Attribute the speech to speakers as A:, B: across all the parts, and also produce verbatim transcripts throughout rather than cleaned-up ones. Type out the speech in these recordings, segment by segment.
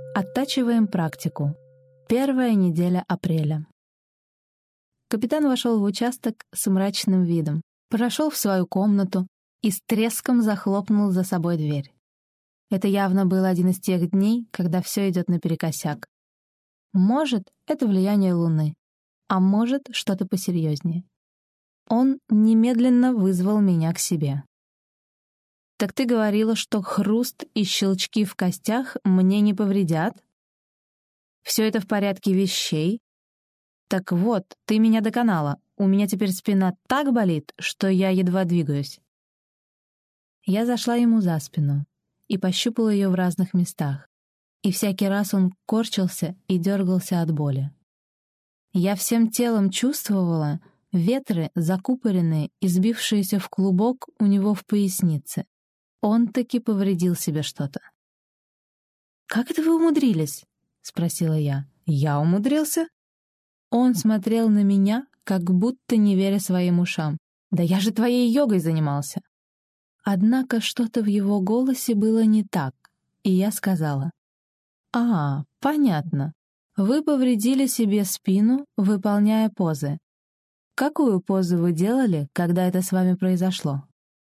A: Оттачиваем практику. Первая неделя апреля. Капитан вошел в участок с мрачным видом, прошел в свою комнату и с треском захлопнул за собой дверь. Это явно был один из тех дней, когда все идет наперекосяк. Может, это влияние Луны, а может, что-то посерьезнее. Он немедленно вызвал меня к себе. «Так ты говорила, что хруст и щелчки в костях мне не повредят? Все это в порядке вещей? Так вот, ты меня доконала. У меня теперь спина так болит, что я едва двигаюсь». Я зашла ему за спину и пощупала ее в разных местах, и всякий раз он корчился и дергался от боли. Я всем телом чувствовала ветры, закупоренные и сбившиеся в клубок у него в пояснице. Он таки повредил себе что-то. «Как это вы умудрились?» — спросила я. «Я умудрился?» Он смотрел на меня, как будто не веря своим ушам. «Да я же твоей йогой занимался!» Однако что-то в его голосе было не так, и я сказала: «А, понятно. Вы повредили себе спину, выполняя позы. Какую позу вы делали, когда это с вами произошло?»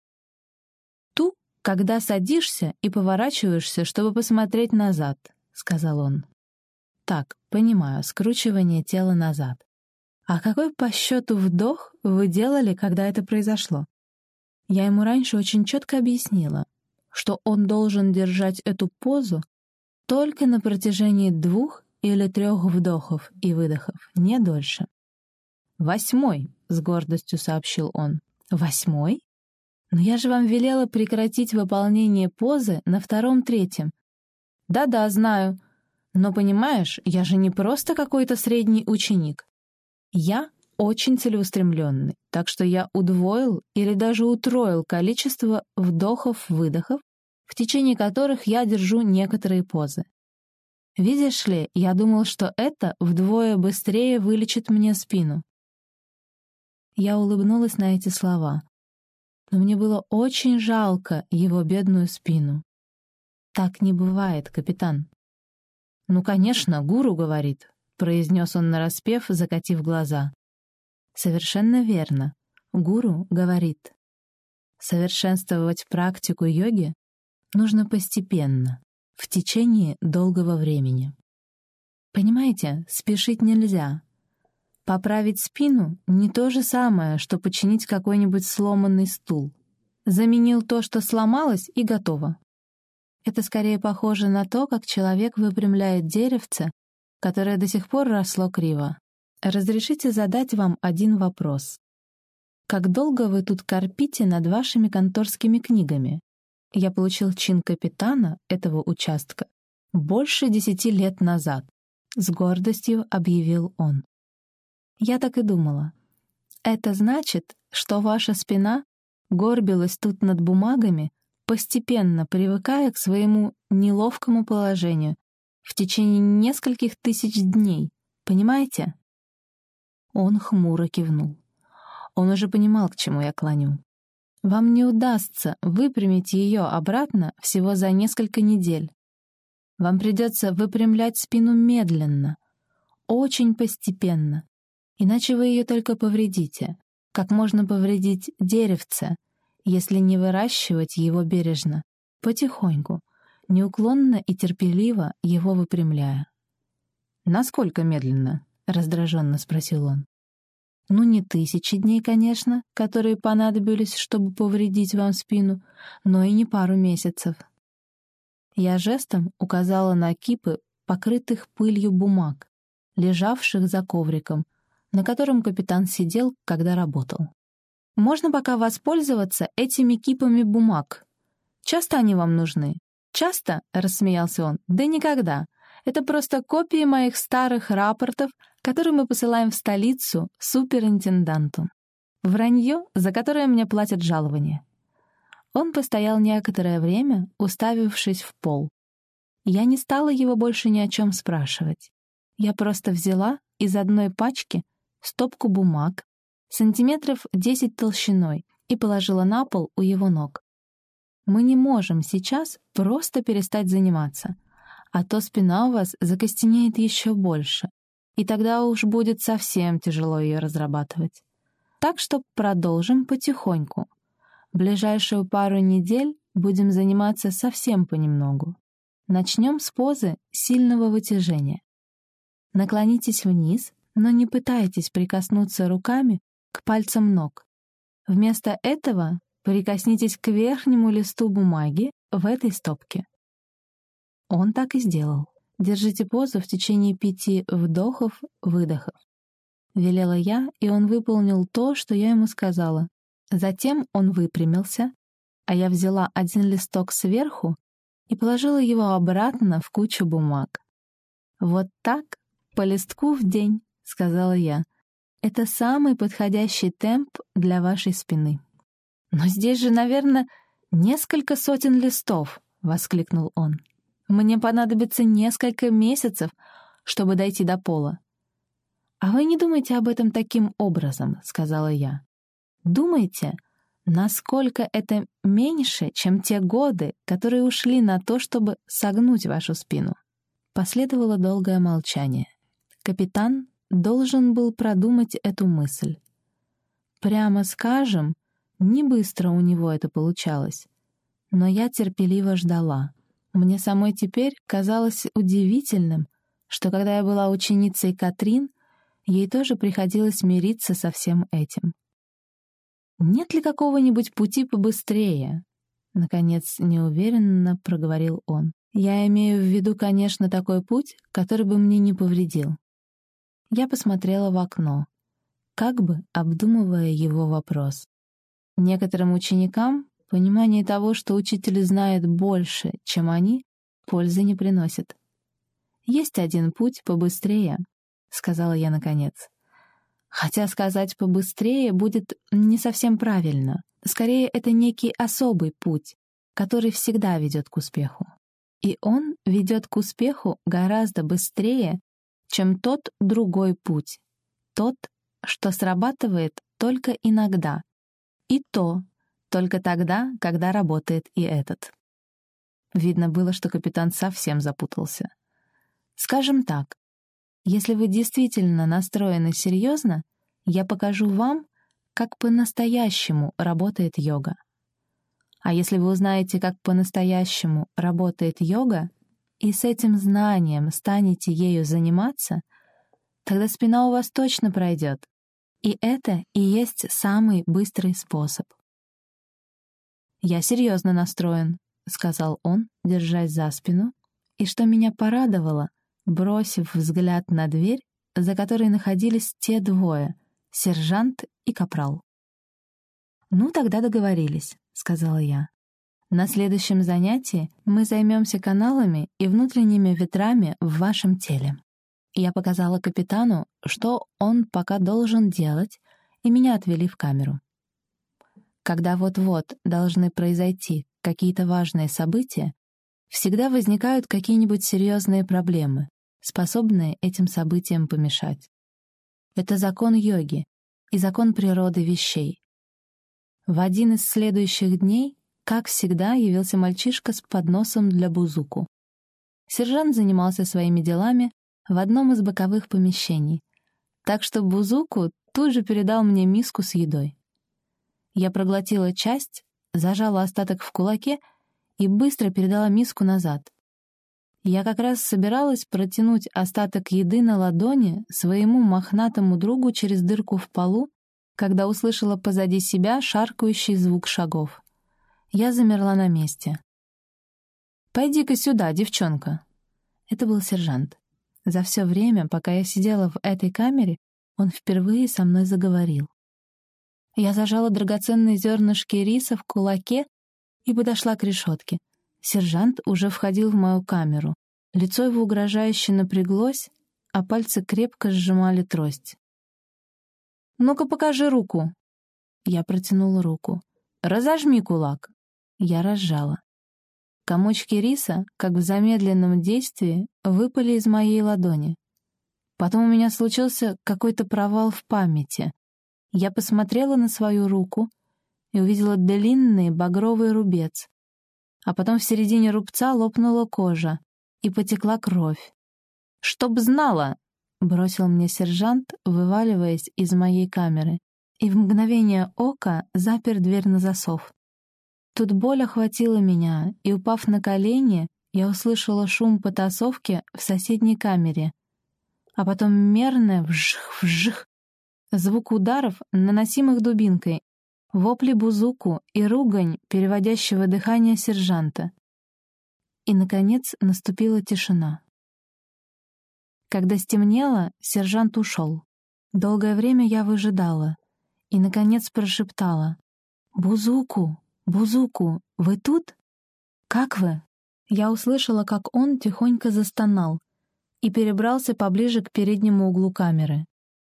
A: «Ту, когда садишься и поворачиваешься, чтобы посмотреть назад», — сказал он. «Так, понимаю, скручивание тела назад. А какой по счету вдох вы делали, когда это произошло?» Я ему раньше очень четко объяснила, что он должен держать эту позу только на протяжении двух или трех вдохов и выдохов, не дольше. «Восьмой», — с гордостью сообщил он. «Восьмой? Но я же вам велела прекратить выполнение позы на втором-третьем». «Да-да, знаю. Но, понимаешь, я же не просто какой-то средний ученик. Я очень целеустремленный, так что я удвоил или даже утроил количество вдохов-выдохов, в течение которых я держу некоторые позы. Видишь ли, я думал, что это вдвое быстрее вылечит мне спину». Я улыбнулась на эти слова, но мне было очень жалко его бедную спину. «Так не бывает, капитан». «Ну, конечно, гуру говорит», — произнес он нараспев, закатив глаза. «Совершенно верно. Гуру говорит. Совершенствовать практику йоги нужно постепенно, в течение долгого времени. Понимаете, спешить нельзя. Поправить спину — не то же самое, что починить какой-нибудь сломанный стул. Заменил то, что сломалось, и готово. Это скорее похоже на то, как человек выпрямляет деревце, которое до сих пор росло криво. Разрешите задать вам один вопрос. Как долго вы тут корпите над вашими конторскими книгами? Я получил чин капитана этого участка больше десяти лет назад, с гордостью объявил он. Я так и думала. Это значит, что ваша спина горбилась тут над бумагами, постепенно привыкая к своему неловкому положению в течение нескольких тысяч дней, понимаете? Он хмуро кивнул. Он уже понимал, к чему я клоню. Вам не удастся выпрямить ее обратно всего за несколько недель. Вам придется выпрямлять спину медленно, очень постепенно, иначе вы ее только повредите, как можно повредить деревце, если не выращивать его бережно, потихоньку, неуклонно и терпеливо его выпрямляя. «Насколько медленно?» — раздраженно спросил он. «Ну, не тысячи дней, конечно, которые понадобились, чтобы повредить вам спину, но и не пару месяцев». Я жестом указала на кипы, покрытых пылью бумаг, лежавших за ковриком, на котором капитан сидел, когда работал. «Можно пока воспользоваться этими кипами бумаг. Часто они вам нужны?» «Часто?» — рассмеялся он. «Да никогда. Это просто копии моих старых рапортов, которые мы посылаем в столицу суперинтенданту. Вранье, за которое мне платят жалование». Он постоял некоторое время, уставившись в пол. Я не стала его больше ни о чем спрашивать. Я просто взяла из одной пачки стопку бумаг, сантиметров десять толщиной, и положила на пол у его ног. Мы не можем сейчас просто перестать заниматься. а то спина у вас закостенеет еще больше, и тогда уж будет совсем тяжело ее разрабатывать. Так что продолжим потихоньку. В ближайшую пару недель будем заниматься совсем понемногу. Начнем с позы сильного вытяжения. Наклонитесь вниз, но не пытайтесь прикоснуться руками к пальцам ног. Вместо этого прикоснитесь к верхнему листу бумаги в этой стопке. Он так и сделал. Держите позу в течение пяти вдохов-выдохов. Велела я, и он выполнил то, что я ему сказала. Затем он выпрямился, а я взяла один листок сверху и положила его обратно в кучу бумаг. «Вот так, по листку в день», — сказала я. «Это самый подходящий темп для вашей спины». «Но здесь же, наверное, несколько сотен листов», — воскликнул он. «Мне понадобится несколько месяцев, чтобы дойти до пола». «А вы не думайте об этом таким образом», — сказала я. «Думайте, насколько это меньше, чем те годы, которые ушли на то, чтобы согнуть вашу спину». Последовало долгое молчание. Капитан должен был продумать эту мысль. Прямо скажем, не быстро у него это получалось. Но я терпеливо ждала. Мне самой теперь казалось удивительным, что когда я была ученицей Катрин, ей тоже приходилось мириться со всем этим. «Нет ли какого-нибудь пути побыстрее?» Наконец, неуверенно проговорил он. «Я имею в виду, конечно, такой путь, который бы мне не повредил». Я посмотрела в окно, как бы обдумывая его вопрос. Некоторым ученикам понимание того, что учитель знает больше, чем они, пользы не приносит. «Есть один путь побыстрее», — сказала я наконец. Хотя сказать «побыстрее» будет не совсем правильно. Скорее, это некий особый путь, который всегда ведет к успеху. И он ведет к успеху гораздо быстрее, чем тот другой путь. Тот, что срабатывает только иногда. И то только тогда, когда работает и этот. Видно было, что капитан совсем запутался. Скажем так, если вы действительно настроены серьезно, я покажу вам, как по-настоящему работает йога. А если вы узнаете, как по-настоящему работает йога, и с этим знанием станете ею заниматься, тогда спина у вас точно пройдет. И это и есть самый быстрый способ. «Я серьезно настроен», — сказал он, держась за спину, и что меня порадовало, бросив взгляд на дверь, за которой находились те двое — сержант и капрал. «Ну, тогда договорились», — сказала я. «На следующем занятии мы займемся каналами и внутренними ветрами в вашем теле». Я показала капитану, что он пока должен делать, и меня отвели в камеру. Когда вот-вот должны произойти какие-то важные события, всегда возникают какие-нибудь серьезные проблемы, способные этим событиям помешать. Это закон йоги и закон природы вещей. В один из следующих дней, как всегда, явился мальчишка с подносом для бузуку. Сержант занимался своими делами в одном из боковых помещений, так что бузуку тут же передал мне миску с едой. Я проглотила часть, зажала остаток в кулаке и быстро передала миску назад. Я как раз собиралась протянуть остаток еды на ладони своему мохнатому другу через дырку в полу, когда услышала позади себя шаркающий звук шагов. Я замерла на месте. «Пойди-ка сюда, девчонка!» Это был сержант. За все время, пока я сидела в этой камере, он впервые со мной заговорил. Я зажала драгоценные зернышки риса в кулаке и подошла к решетке. Сержант уже входил в мою камеру. Лицо его угрожающе напряглось, а пальцы крепко сжимали трость. «Ну-ка, покажи руку!» Я протянула руку. «Разожми кулак!» Я разжала. Комочки риса, как в замедленном действии, выпали из моей ладони. Потом у меня случился какой-то провал в памяти. Я посмотрела на свою руку и увидела длинный багровый рубец, а потом в середине рубца лопнула кожа, и потекла кровь. «Чтоб знала!» — бросил мне сержант, вываливаясь из моей камеры, и в мгновение ока запер дверь на засов. Тут боль охватила меня, и, упав на колени, я услышала шум потасовки в соседней камере, а потом мерное вжих-вжих, звук ударов, наносимых дубинкой, вопли бузуку и ругань переводящего дыхание сержанта. И, наконец, наступила тишина. Когда стемнело, сержант ушел. Долгое время я выжидала и, наконец, прошептала: «Бузуку, Бузуку, вы тут? Как вы?» Я услышала, как он тихонько застонал и перебрался поближе к переднему углу камеры.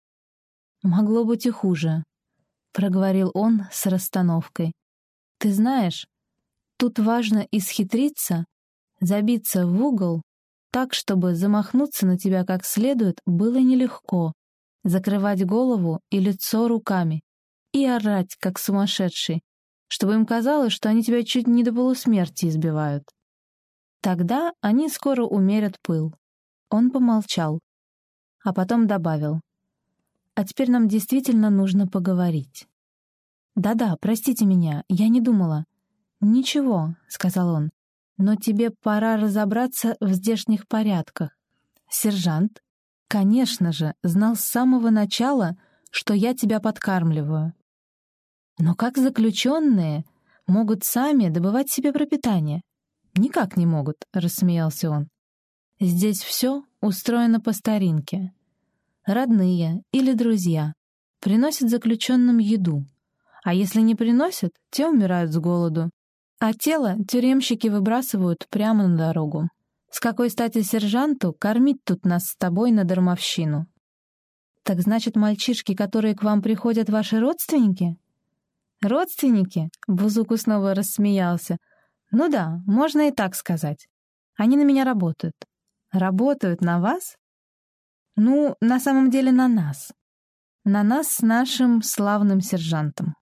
A: «Могло быть и хуже», — проговорил он с расстановкой. «Ты знаешь, тут важно исхитриться, забиться в угол так, чтобы замахнуться на тебя как следует было нелегко, закрывать голову и лицо руками и орать, как сумасшедший, чтобы им казалось, что они тебя чуть не до полусмерти избивают. Тогда они скоро умерят пыл». Он помолчал, а потом добавил: «А теперь нам действительно нужно поговорить». «Да-да, простите меня, я не думала». «Ничего», — сказал он, — «но тебе пора разобраться в здешних порядках». Сержант, конечно же, знал с самого начала, что я тебя подкармливаю. Но как заключенные могут сами добывать себе пропитание? Никак не могут, — рассмеялся он. Здесь все устроено по старинке. Родные или друзья приносят заключенным еду, а если не приносят, те умирают с голоду, а тело тюремщики выбрасывают прямо на дорогу. С какой стати сержанту кормить тут нас с тобой на дармовщину? Так значит, мальчишки, которые к вам приходят, ваши родственники? Родственники? Бузуку снова рассмеялся. Ну да, можно и так сказать. Они на меня работают. Работают на вас? Ну, на самом деле на нас. На нас с нашим славным сержантом.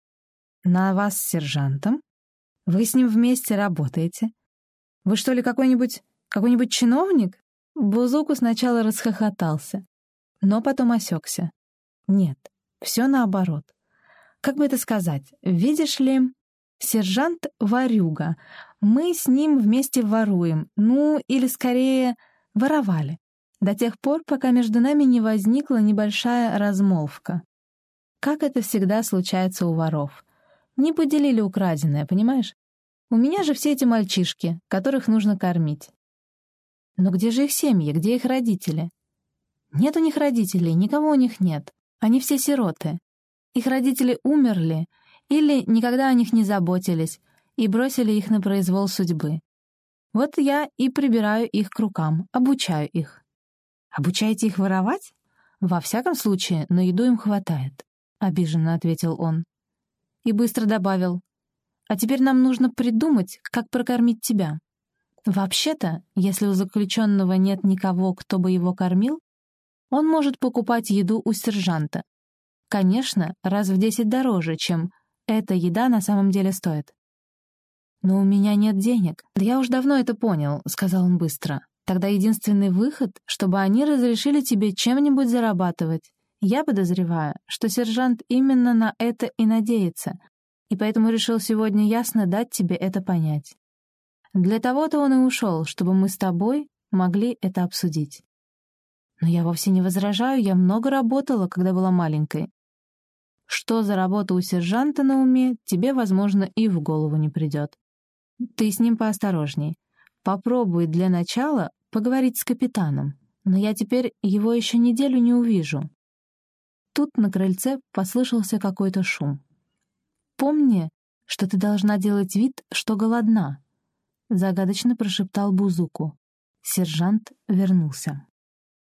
A: На вас с сержантом? Вы с ним вместе работаете? Вы что ли какой-нибудь, какой-нибудь чиновник? Бузуку сначала расхохотался, но потом осекся. Нет, все наоборот. Как бы это сказать? Видишь ли, сержант — ворюга. Мы с ним вместе воруем, ну, или скорее воровали, до тех пор, пока между нами не возникла небольшая размолвка. Как это всегда случается у воров. Не поделили украденное, понимаешь? У меня же все эти мальчишки, которых нужно кормить. Но где же их семьи, где их родители? Нет у них родителей, никого у них нет. Они все сироты. Их родители умерли или никогда о них не заботились и бросили их на произвол судьбы. Вот я и прибираю их к рукам, обучаю их. Обучаете их воровать? Во всяком случае, на еду им хватает, — обиженно ответил он. И быстро добавил: а теперь нам нужно придумать, как прокормить тебя. Вообще-то, если у заключенного нет никого, кто бы его кормил, он может покупать еду у сержанта. Конечно, раз в десять дороже, чем эта еда на самом деле стоит. «Но у меня нет денег». «Да я уж давно это понял», — сказал он быстро. «Тогда единственный выход, чтобы они разрешили тебе чем-нибудь зарабатывать. Я подозреваю, что сержант именно на это и надеется, и поэтому решил сегодня ясно дать тебе это понять. Для того-то он и ушел, чтобы мы с тобой могли это обсудить. Но я вовсе не возражаю, я много работала, когда была маленькой. Что за работа у сержанта на уме, тебе, возможно, и в голову не придет. Ты с ним поосторожней. Попробуй для начала поговорить с капитаном, но я теперь его еще неделю не увижу». Тут на крыльце послышался какой-то шум. «Помни, что ты должна делать вид, что голодна», — загадочно прошептал Бузуку. Сержант вернулся.